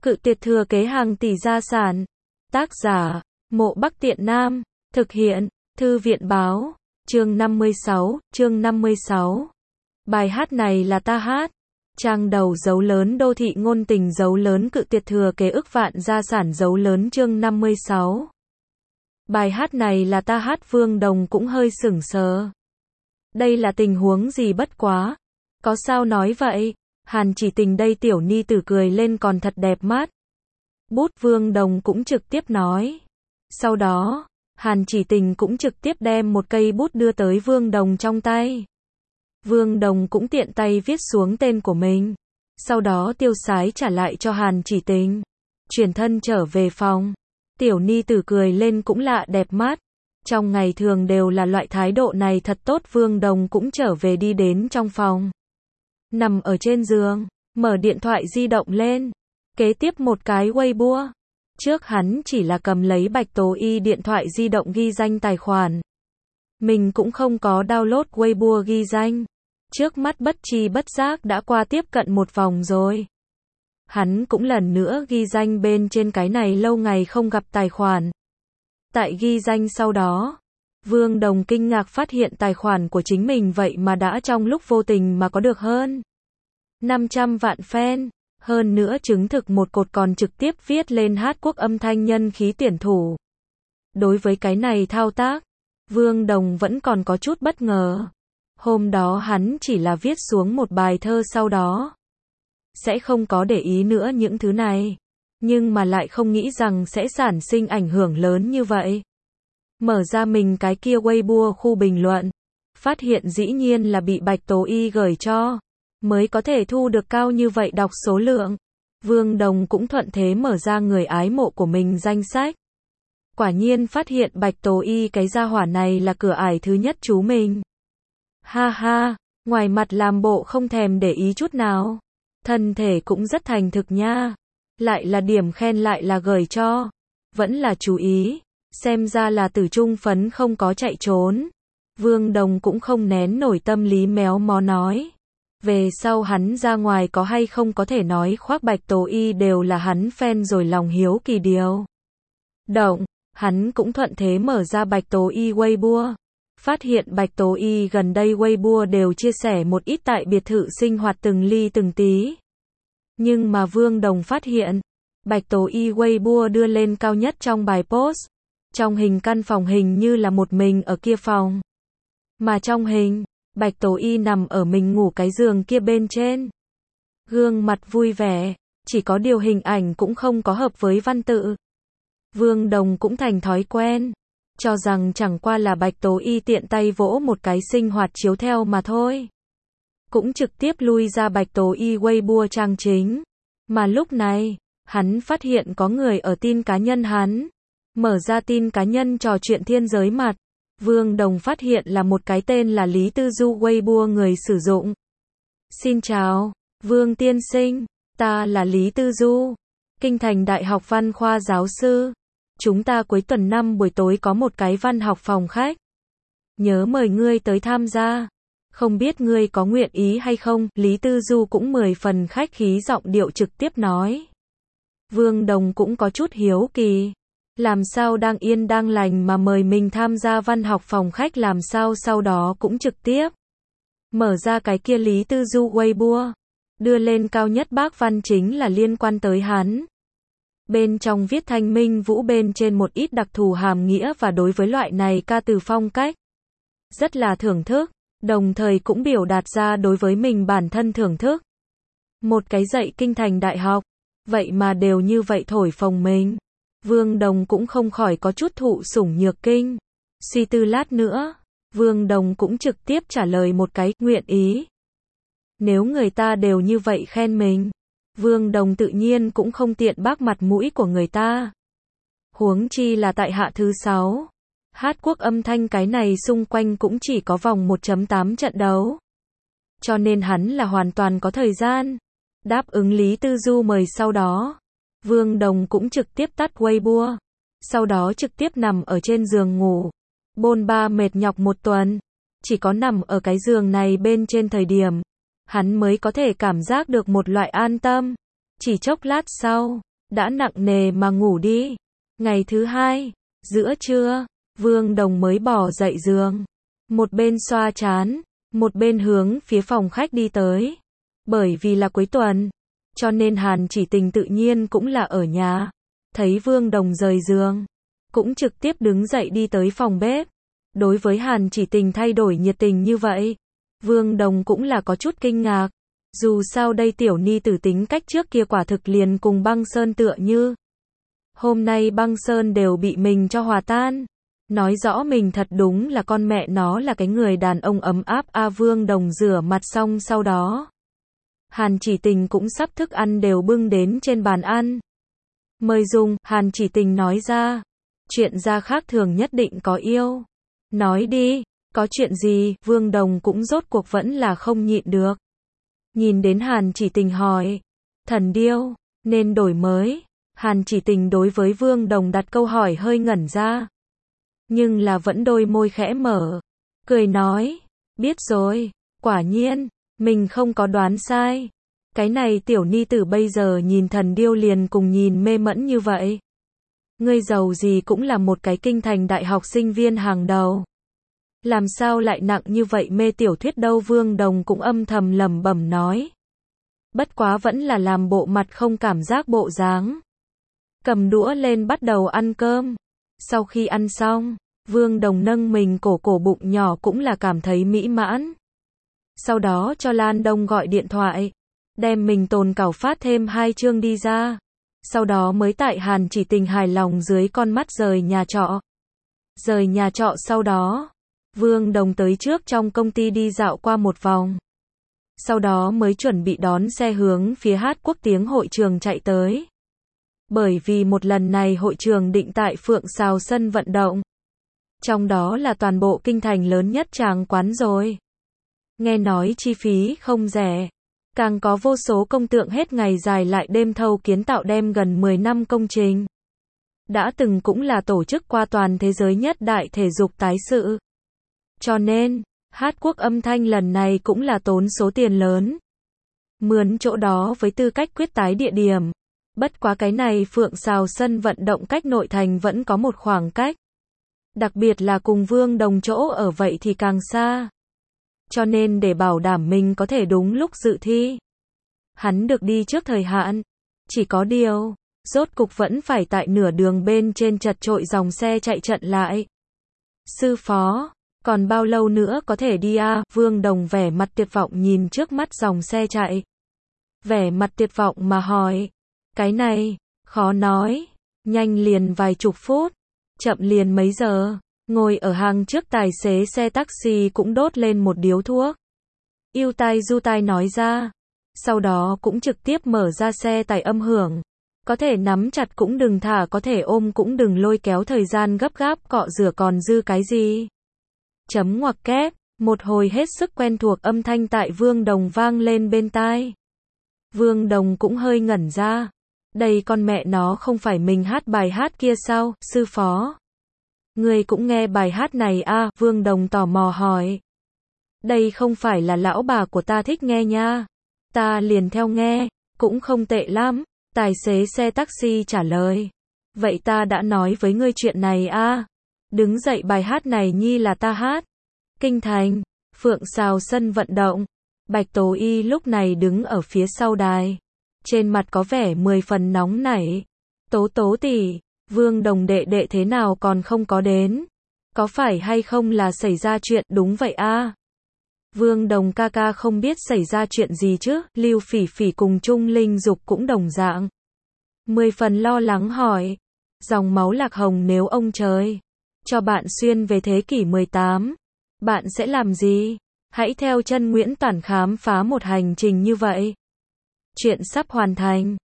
Cự tuyệt thừa kế hàng tỷ gia sản. Tác giả, Mộ Bắc Tiện Nam. Thực hiện, Thư viện báo. Chương 56. Bài hát này là ta hát. Trang đầu dấu lớn đô thị ngôn tình dấu lớn cự tuyệt thừa kế ức vạn gia sản dấu lớn chương 56. Bài hát này là ta hát Vương Đồng cũng hơi sửng sờ. Đây là tình huống gì bất quá. Có sao nói vậy? Hàn Chỉ Tình đây tiểu ni tử cười lên còn thật đẹp mắt. Bút Vương Đồng cũng trực tiếp nói. Sau đó, Hàn Chỉ Tình cũng trực tiếp đem một cây bút đưa tới Vương Đồng trong tay. Vương Đồng cũng tiện tay viết xuống tên của mình. Sau đó tiêu sái trả lại cho Hàn Chỉ Tình. Chuyển thân trở về phòng. Tiểu ni tử cười lên cũng lạ đẹp mắt. Trong ngày thường đều là loại thái độ này thật tốt. Vương Đồng cũng trở về đi đến trong phòng. Nằm ở trên giường, mở điện thoại di động lên. Kế tiếp một cái Weibo. Trước hắn chỉ là cầm lấy Bạch Tố Y điện thoại di động ghi danh tài khoản. Mình cũng không có download Weibo ghi danh. Trước mắt bất tri bất giác đã qua tiếp cận một vòng rồi. Hắn cũng lần nữa ghi danh bên trên cái này lâu ngày không gặp tài khoản. Tại ghi danh sau đó, Vương Đồng kinh ngạc phát hiện tài khoản của chính mình vậy mà đã trong lúc vô tình mà có được hơn 500 vạn fan. Hơn nữa chứng thực một cột còn trực tiếp viết lên hát quốc âm thanh nhân khí tuyển thủ. Đối với cái này thao tác, Vương Đồng vẫn còn có chút bất ngờ. Hôm đó hắn chỉ là viết xuống một bài thơ sau đó. Sẽ không có để ý nữa những thứ này. Nhưng mà lại không nghĩ rằng sẽ sản sinh ảnh hưởng lớn như vậy. Mở ra mình cái kia Weibo khu bình luận. Phát hiện dĩ nhiên là bị Bạch Tố Y gửi cho. Mới có thể thu được cao như vậy đọc số lượng. Vương Đồng cũng thuận thế mở ra người ái mộ của mình danh sách. Quả nhiên phát hiện Bạch Tố Y cái gia hỏa này là cửa ải thứ nhất chú mình. Ha ha, ngoài mặt làm bộ không thèm để ý chút nào. Thân thể cũng rất thành thực nha. Lại là điểm khen lại là gửi cho. Vẫn là chú ý. Xem ra là tử trung phấn không có chạy trốn. Vương Đồng cũng không nén nổi tâm lý méo mó nói. Về sau hắn ra ngoài có hay không có thể nói khoác Bạch Tố Y đều là hắn fan rồi lòng hiếu kỳ điều. Động, hắn cũng thuận thế mở ra Bạch Tố Y Weibo. Phát hiện Bạch Tố Y gần đây Weibo đều chia sẻ một ít tại biệt thự sinh hoạt từng ly từng tí. Nhưng mà Vương Đồng phát hiện, Bạch Tố Y Weibo đưa lên cao nhất trong bài post. Trong hình căn phòng hình như là một mình ở kia phòng. Mà trong hình, Bạch Tố Y nằm ở mình ngủ cái giường kia bên trên. Gương mặt vui vẻ, chỉ có điều hình ảnh cũng không có hợp với văn tự. Vương Đồng cũng thành thói quen, cho rằng chẳng qua là Bạch Tố Y tiện tay vỗ một cái sinh hoạt chiếu theo mà thôi. Cũng trực tiếp lui ra Bạch Tố Y Weibo trang chính. Mà lúc này, hắn phát hiện có người ở tin cá nhân hắn. Mở ra tin cá nhân trò chuyện thiên giới mặt. Vương Đồng phát hiện là một cái tên là Lý Tư Du Weibo người sử dụng. Xin chào, Vương tiên sinh, ta là Lý Tư Du, Kinh Thành Đại học Văn khoa giáo sư. Chúng ta cuối tuần 5 buổi tối có một cái văn học phòng khách. Nhớ mời ngươi tới tham gia. Không biết ngươi có nguyện ý hay không? Lý Tư Du cũng 10 phần khách khí giọng điệu trực tiếp nói. Vương Đồng cũng có chút hiếu kỳ. Làm sao đang yên đang lành mà mời mình tham gia văn học phòng khách làm sao sau đó cũng trực tiếp mở ra cái kia Lý Tư Du Weibo. Đưa lên cao nhất bác văn chính là liên quan tới hắn. Bên trong viết thanh minh vũ bên trên một ít đặc thù hàm nghĩa và đối với loại này ca từ phong cách. Rất là thưởng thức, đồng thời cũng biểu đạt ra đối với mình bản thân thưởng thức. Một cái dạy Kinh Thành Đại học, vậy mà đều như vậy thổi phồng mình. Vương Đồng cũng không khỏi có chút thụ sủng nhược kinh. Suy tư lát nữa, Vương Đồng cũng trực tiếp trả lời một cái, nguyện ý. Nếu người ta đều như vậy khen mình, Vương Đồng tự nhiên cũng không tiện bác mặt mũi của người ta. Huống chi là tại hạ thứ 6. Hát quốc âm thanh cái này xung quanh cũng chỉ có vòng 1.8 trận đấu. Cho nên hắn là hoàn toàn có thời gian. Đáp ứng Lý Tư Du mời sau đó. Vương Đồng cũng trực tiếp tắt Weibo. Sau đó trực tiếp nằm ở trên giường ngủ. Bôn ba mệt nhọc một tuần. Chỉ có nằm ở cái giường này bên trên thời điểm. Hắn mới có thể cảm giác được một loại an tâm. Chỉ chốc lát sau, đã nặng nề mà ngủ đi. Ngày thứ hai, giữa trưa, Vương Đồng mới bỏ dậy giường. Một bên xoa trán, một bên hướng phía phòng khách đi tới. Bởi vì là cuối tuần, cho nên Hàn Chỉ Tình tự nhiên cũng là ở nhà. Thấy Vương Đồng rời giường, cũng trực tiếp đứng dậy đi tới phòng bếp. Đối với Hàn Chỉ Tình thay đổi nhiệt tình như vậy, Vương Đồng cũng là có chút kinh ngạc. Dù sao đây tiểu ni tử tính cách trước kia quả thực liền cùng Băng Sơn tựa như. Hôm nay Băng Sơn đều bị mình cho hòa tan. Nói rõ mình thật đúng là con mẹ nó là cái người đàn ông ấm áp a. Vương Đồng rửa mặt xong sau đó, Hàn Chỉ Tình cũng sắp thức ăn đều bưng đến trên bàn ăn. Mời dùng, Hàn Chỉ Tình nói ra. Chuyện ra khác thường nhất định có yêu. Nói đi, có chuyện gì? Vương Đồng cũng rốt cuộc vẫn là không nhịn được. Nhìn đến Hàn Chỉ Tình hỏi, thần điêu, nên đổi mới. Hàn Chỉ Tình đối với Vương Đồng đặt câu hỏi hơi ngẩn ra. Nhưng là vẫn đôi môi khẽ mở. Cười nói, biết rồi, quả nhiên, mình không có đoán sai. Cái này tiểu ni tử bây giờ nhìn thần điêu liền cùng nhìn mê mẫn như vậy. Ngươi giàu gì cũng là một cái kinh thành đại học sinh viên hàng đầu. Làm sao lại nặng như vậy mê tiểu thuyết đâu? Vương Đồng cũng âm thầm lẩm bẩm nói. Bất quá vẫn là làm bộ mặt không cảm giác bộ dáng. Cầm đũa lên bắt đầu ăn cơm. Sau khi ăn xong, Vương Đồng nâng mình cổ bụng nhỏ cũng là cảm thấy mỹ mãn. Sau đó cho Lan Đông gọi điện thoại, đem mình tồn cảo phát thêm 2 chương đi ra. Sau đó mới tại Hàn Chỉ Tình hài lòng dưới con mắt rời nhà trọ. Rời nhà trọ sau đó, Vương Đồng tới trước trong công ty đi dạo qua một vòng. Sau đó mới chuẩn bị đón xe hướng phía Hát Quốc Tiếng hội trường chạy tới. Bởi vì một lần này hội trường định tại Phượng Sào sân vận động. Trong đó là toàn bộ kinh thành lớn nhất tràng quán rồi. Nghe nói chi phí không rẻ. Càng có vô số công tượng hết ngày dài lại đêm thâu kiến tạo đem gần 10 năm công trình. Đã từng cũng là tổ chức qua toàn thế giới nhất đại thể dục tái sự. Cho nên, Hát Quốc âm thanh lần này cũng là tốn số tiền lớn. Mướn chỗ đó với tư cách quyết tái địa điểm. Bất quá cái này Phượng Sào sân vận động cách nội thành vẫn có một khoảng cách. Đặc biệt là cùng Vương Đồng chỗ ở vậy thì càng xa. Cho nên để bảo đảm mình có thể đúng lúc dự thi, hắn được đi trước thời hạn. Chỉ có điều, rốt cục vẫn phải tại nửa đường bên trên chật chội dòng xe chạy trận lại. Sư phó, còn bao lâu nữa có thể đi a? Vương Đồng vẻ mặt tuyệt vọng nhìn trước mắt dòng xe chạy. Vẻ mặt tuyệt vọng mà hỏi. Cái này, khó nói. Nhanh liền vài chục phút. Chậm liền mấy giờ. Ngồi ở hàng trước tài xế xe taxi cũng đốt lên một điếu thuốc. Yêu tai du tai nói ra. Sau đó cũng trực tiếp mở ra xe tải âm hưởng. Có thể nắm chặt cũng đừng thả, có thể ôm cũng đừng lôi kéo, thời gian gấp gáp cọ rửa còn dư cái gì. Chấm ngoặc kép, một hồi hết sức quen thuộc âm thanh tại Vương Đồng vang lên bên tai. Vương Đồng cũng hơi ngẩn ra. Đây con mẹ nó không phải mình hát bài hát kia sao? Sư phó, người cũng nghe bài hát này a? Vương Đồng tò mò hỏi. Đây không phải là lão bà của ta thích nghe nha. Ta liền theo nghe, cũng không tệ lắm. Tài xế xe taxi trả lời. Vậy ta đã nói với ngươi chuyện này a. Đứng dậy, bài hát này nhi là ta hát. Kinh thành, Phượng Sào sân vận động. Bạch Tố Y lúc này đứng ở phía sau đài. Trên mặt có vẻ 10 phần nóng nảy. Tố Tố tỷ, Vương Đồng đệ đệ thế nào còn không có đến? Có phải hay không là xảy ra chuyện? Đúng vậy a. Vương Đồng ca ca không biết xảy ra chuyện gì chứ? Lưu Phỉ Phỉ cùng Trung Linh Dục cũng đồng dạng. 10 phần lo lắng hỏi. Dòng máu lạc hồng, nếu ông trời cho bạn xuyên về thế kỷ 18, bạn sẽ làm gì? Hãy theo chân Nguyễn Toản khám phá một hành trình như vậy. Chuyện sắp hoàn thành.